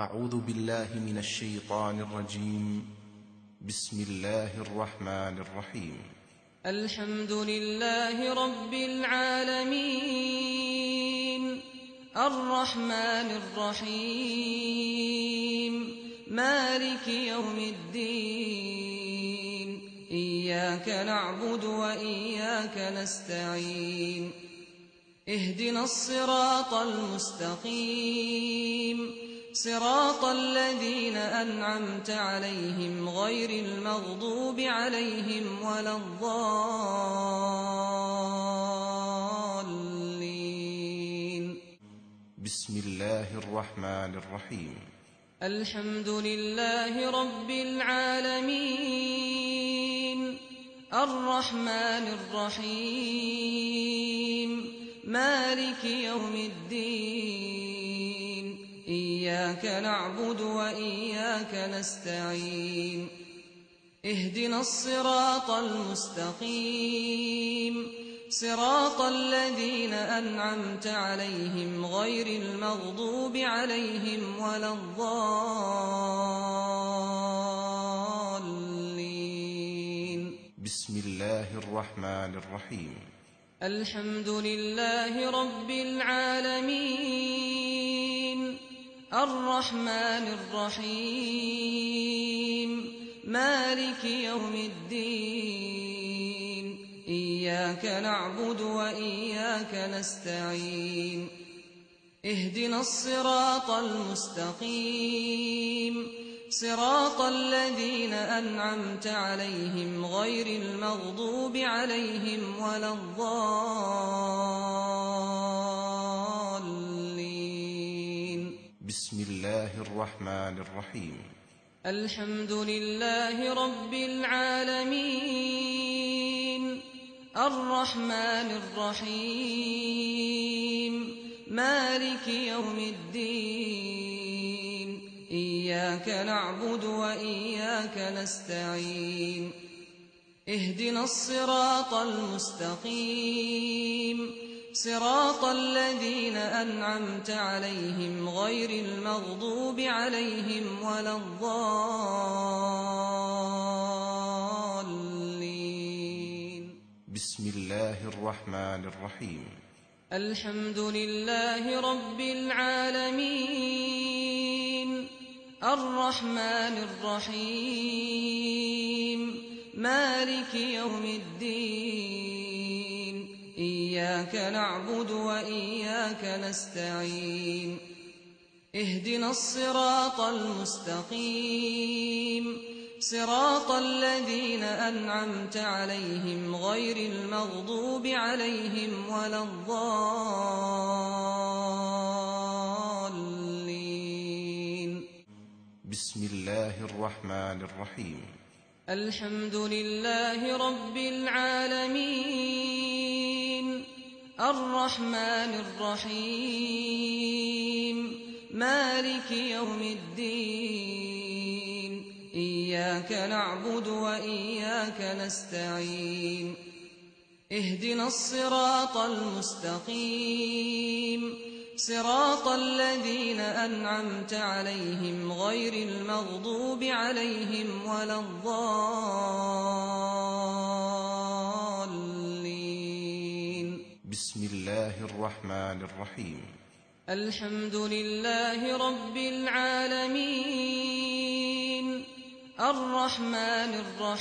أعوذ بالله من الشيطان الرجيم. بسم الله الرحمن الرحيم. الحمد لله رب العالمين الرحمن الرحيم مالك يوم الدين إياك نعبد وإياك نستعين اهدنا الصراط المستقيم صراط الذين أنعمت عليهم غير المغضوب عليهم ولا الضالين. بسم الله الرحمن الرحيم. الحمد لله رب العالمين الرحمن الرحيم مالك يوم الدين إياك نعبد وإياك نستعين اهدنا الصراط المستقيم صراط الذين أنعمت عليهم غير المغضوب عليهم ولا الضالين. بسم الله الرحمن الرحيم. الحمد لله رب العالمين الرحمن الرحيم مالك يوم الدين إياك نعبد وإياك نستعين اهدنا الصراط المستقيم صراط الذين أنعمت عليهم غير المغضوب عليهم ولا الضالين. بسم الله الرحمن الرحيم. الحمد لله رب العالمين الرحمن الرحيم مالك يوم الدين إياك نعبد وإياك نستعين اهدنا الصراط المستقيم صراط الذين أنعمت عليهم غير المغضوب عليهم ولا الضالين. بسم الله الرحمن الرحيم. الحمد لله رب العالمين الرحمن الرحيم مالك يوم الدين إياك نعبد وإياك نستعين اهدنا الصراط المستقيم صراط الذين أنعمت عليهم غير المغضوب عليهم ولا الضالين. بسم الله الرحمن الرحيم. الحمد لله رب العالمين الرحمن الرحيم مالك يوم الدين إياك نعبد وإياك نستعين اهدنا الصراط المستقيم صراط الذين أنعمت عليهم غير المغضوب عليهم ولا الضالين. بسم الله الرحمن الرحيم. الحمد لله رب العالمين الرحمن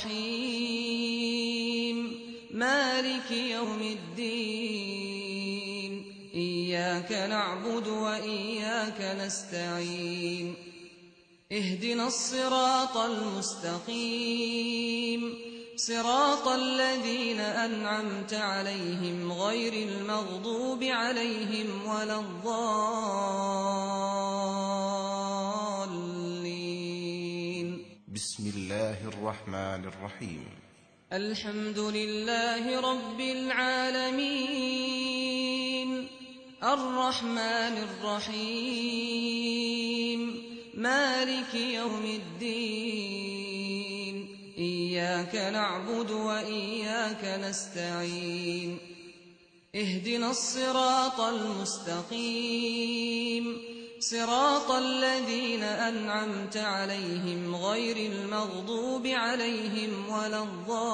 الرحيم مالك يوم الدين إياك نعبد وإياك نستعين اهدنا الصراط المستقيم صراط الذين أنعمت عليهم غير المغضوب عليهم ولا الضالين. بسم الله الرحمن الرحيم. الحمد لله رب العالمين الرحمن الرحيم مالك يوم الدين إياك نعبد وإياك نستعين اهدنا الصراط المستقيم صراط الذين أنعمت عليهم غير المغضوب عليهم ولا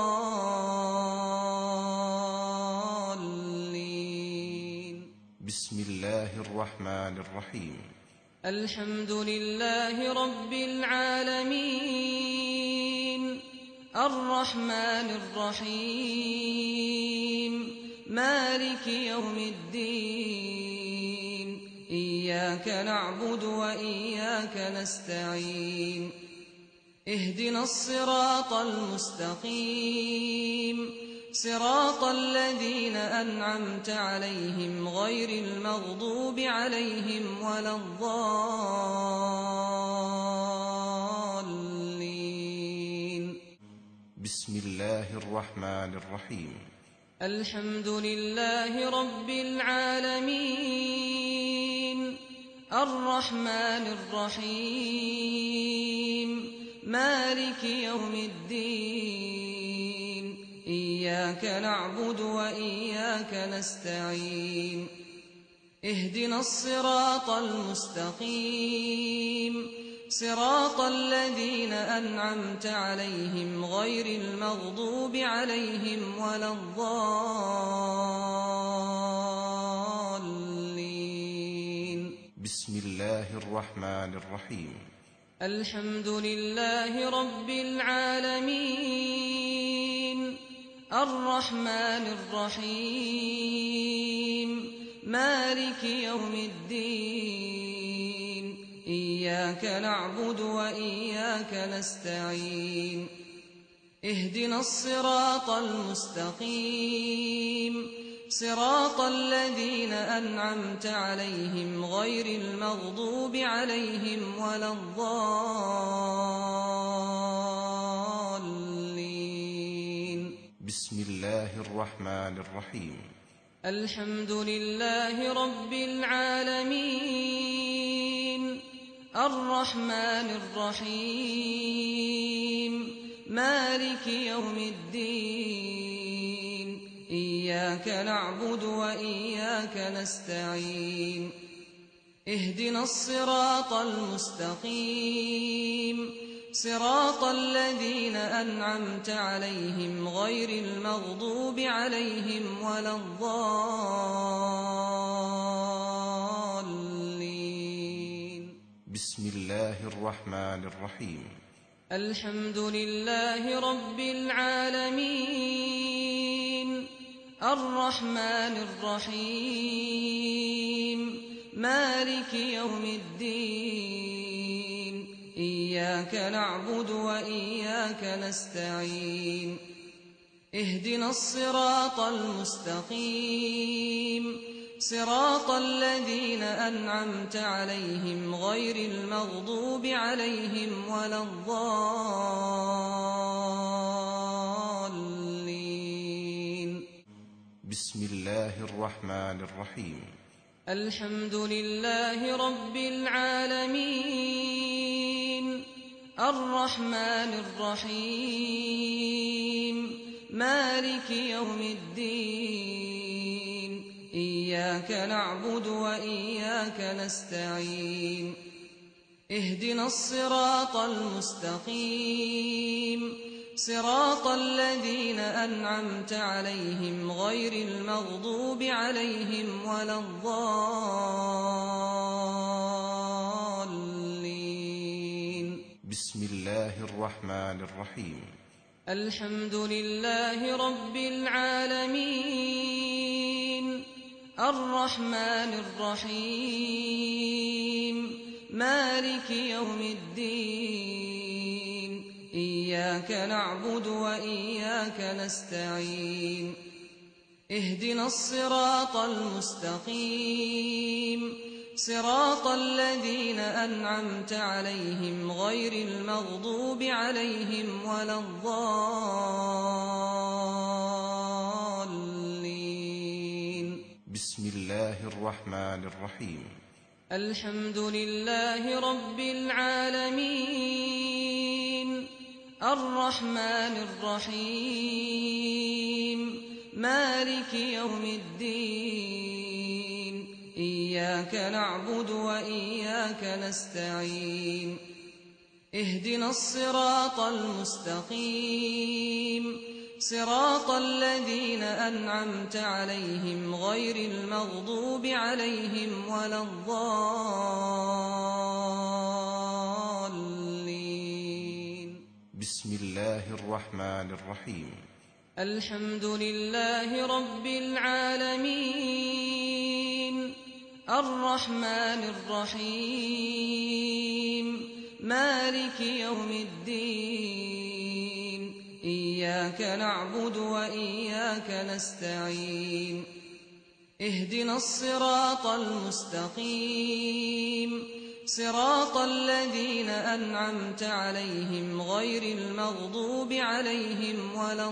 الضالين. بسم الله الرحمن الرحيم. الحمد لله رب العالمين الرحمن الرحيم مالك يوم الدين إياك نعبد وإياك نستعين اهدنا الصراط المستقيم صراط الذين أنعمت عليهم غير المغضوب عليهم ولا الضالين. بسم الله الرحمن الرحيم. الحمد لله رب العالمين الرحمن الرحيم مالك يوم الدين إياك نعبد وإياك نستعين اهدنا الصراط المستقيم صراط الذين أنعمت عليهم غير المغضوب عليهم ولا الضالين. بسم الله الرحمن الرحيم. الحمد لله رب العالمين الرحمن الرحيم مالك يوم الدين إياك نعبد وإياك نستعين اهدنا الصراط المستقيم صراط الذين أنعمت عليهم غير المغضوب عليهم ولا الضالين. بسم الله الرحمن الرحيم. الحمد لله رب العالمين الرحمن الرحيم مالك يوم الدين إياك نعبد وإياك نستعين اهدنا الصراط المستقيم صراط الذين أنعمت عليهم غير المغضوب عليهم ولا الضالين. بسم الله الرحمن الرحيم. الحمد لله رب العالمين الرحمن الرحيم مالك يوم الدين إياك نعبد وإياك نستعين اهدنا الصراط المستقيم صراط الذين أنعمت عليهم غير المغضوب عليهم ولا الضالين. بسم الله الرحمن الرحيم. الحمد لله رب العالمين الرحمن الرحيم مالك يوم الدين إياك نعبد وإياك نستعين اهدنا الصراط المستقيم صراط الذين أنعمت عليهم غير المغضوب عليهم ولا الضالين. بسم الله الرحمن الرحيم. الحمد لله رب العالمين الرحمن الرحيم مالك يوم الدين إياك نعبد وإياك نستعين اهدنا الصراط المستقيم صراط الذين أنعمت عليهم غير المغضوب عليهم ولا الضالين. بسم الله الرحمن الرحيم. الحمد لله رب العالمين الرحمن الرحيم مالك يوم الدين إياك نعبد وإياك نستعين اهدنا الصراط المستقيم صراط الذين أنعمت عليهم غير المغضوب عليهم ولا الضالين. بسم الله الرحمن الرحيم. الحمد لله رب العالمين الرحمن الرحيم مالك يوم الدين إياك نعبد وإياك نستعين اهدنا الصراط المستقيم صراط الذين أنعمت عليهم غير المغضوب عليهم ولا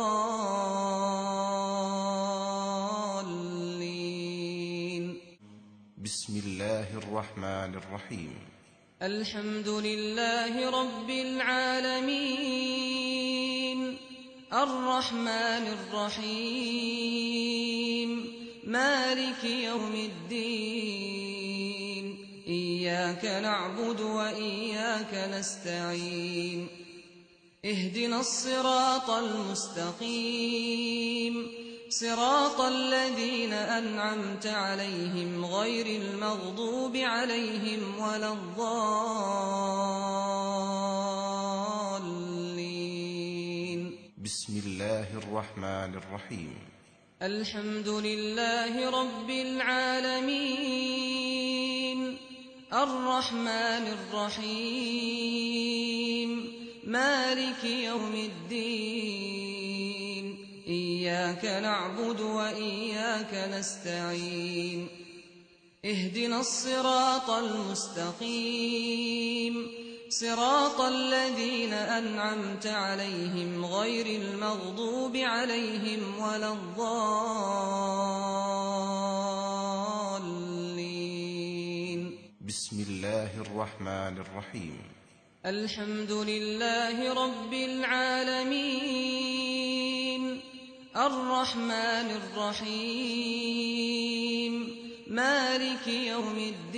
الضالين. بسم الله الرحمن الرحيم. الحمد لله رب العالمين الرحمن الرحيم مالك يوم الدين إياك نعبد وإياك نستعين اهدنا الصراط المستقيم صراط الذين أنعمت عليهم غير المغضوب عليهم ولا الضالين. بسم الله الرحمن الرحيم. الحمد لله رب العالمين الرحمن الرحيم مالك يوم الدين إياك نعبد وإياك نستعين اهدنا الصراط المستقيم صراط الذين أنعمت عليهم غير المغضوب عليهم ولا الضالين. بسم الله الرحمن الرحيم. الحمد لله رب العالمين الرحمن الرحيم مالك يوم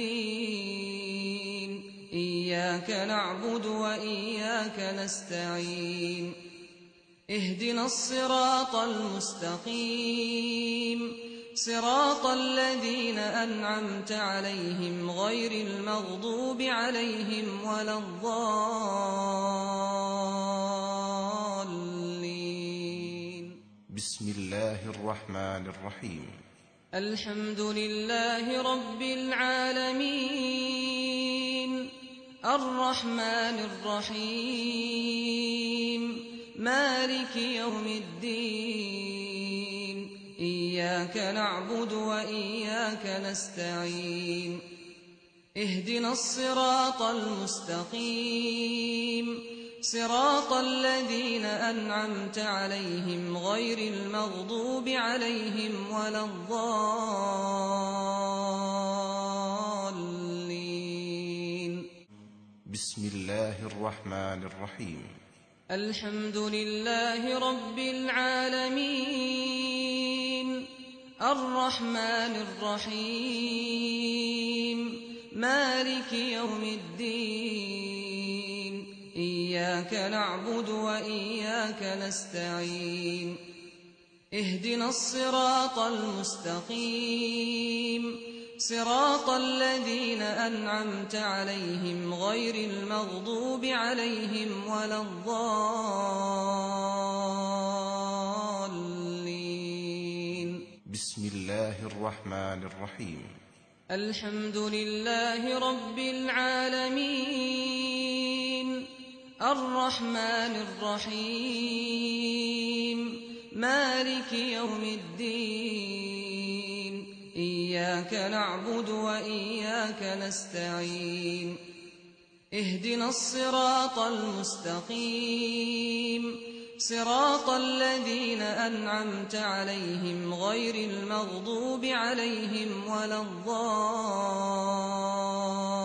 الدين إياك نعبد وإياك نستعين اهدنا الصراط المستقيم صراط الذين أنعمت عليهم غير المغضوب عليهم ولا الضالين. بسم الله الرحمن الرحيم. الحمد لله رب العالمين الرحمن الرحيم مالك يوم الدين إياك نعبد وإياك نستعين اهدنا الصراط المستقيم صراط الذين أنعمت عليهم غير المغضوب عليهم ولا الضالين. بسم الله الرحمن الرحيم. الحمد لله رب العالمين الرحمن الرحيم مالك يوم الدين إياك نعبد وإياك نستعين اهدنا الصراط المستقيم صراط الذين أنعمت عليهم غير المغضوب عليهم ولا الضالين. بسم الله الرحمن الرحيم. الحمد لله رب العالمين الرحمن الرحيم مالك يوم الدين إياك نعبد وإياك نستعين اهدنا الصراط المستقيم صراط الذين أنعمت عليهم غير المغضوب عليهم ولا الضالين.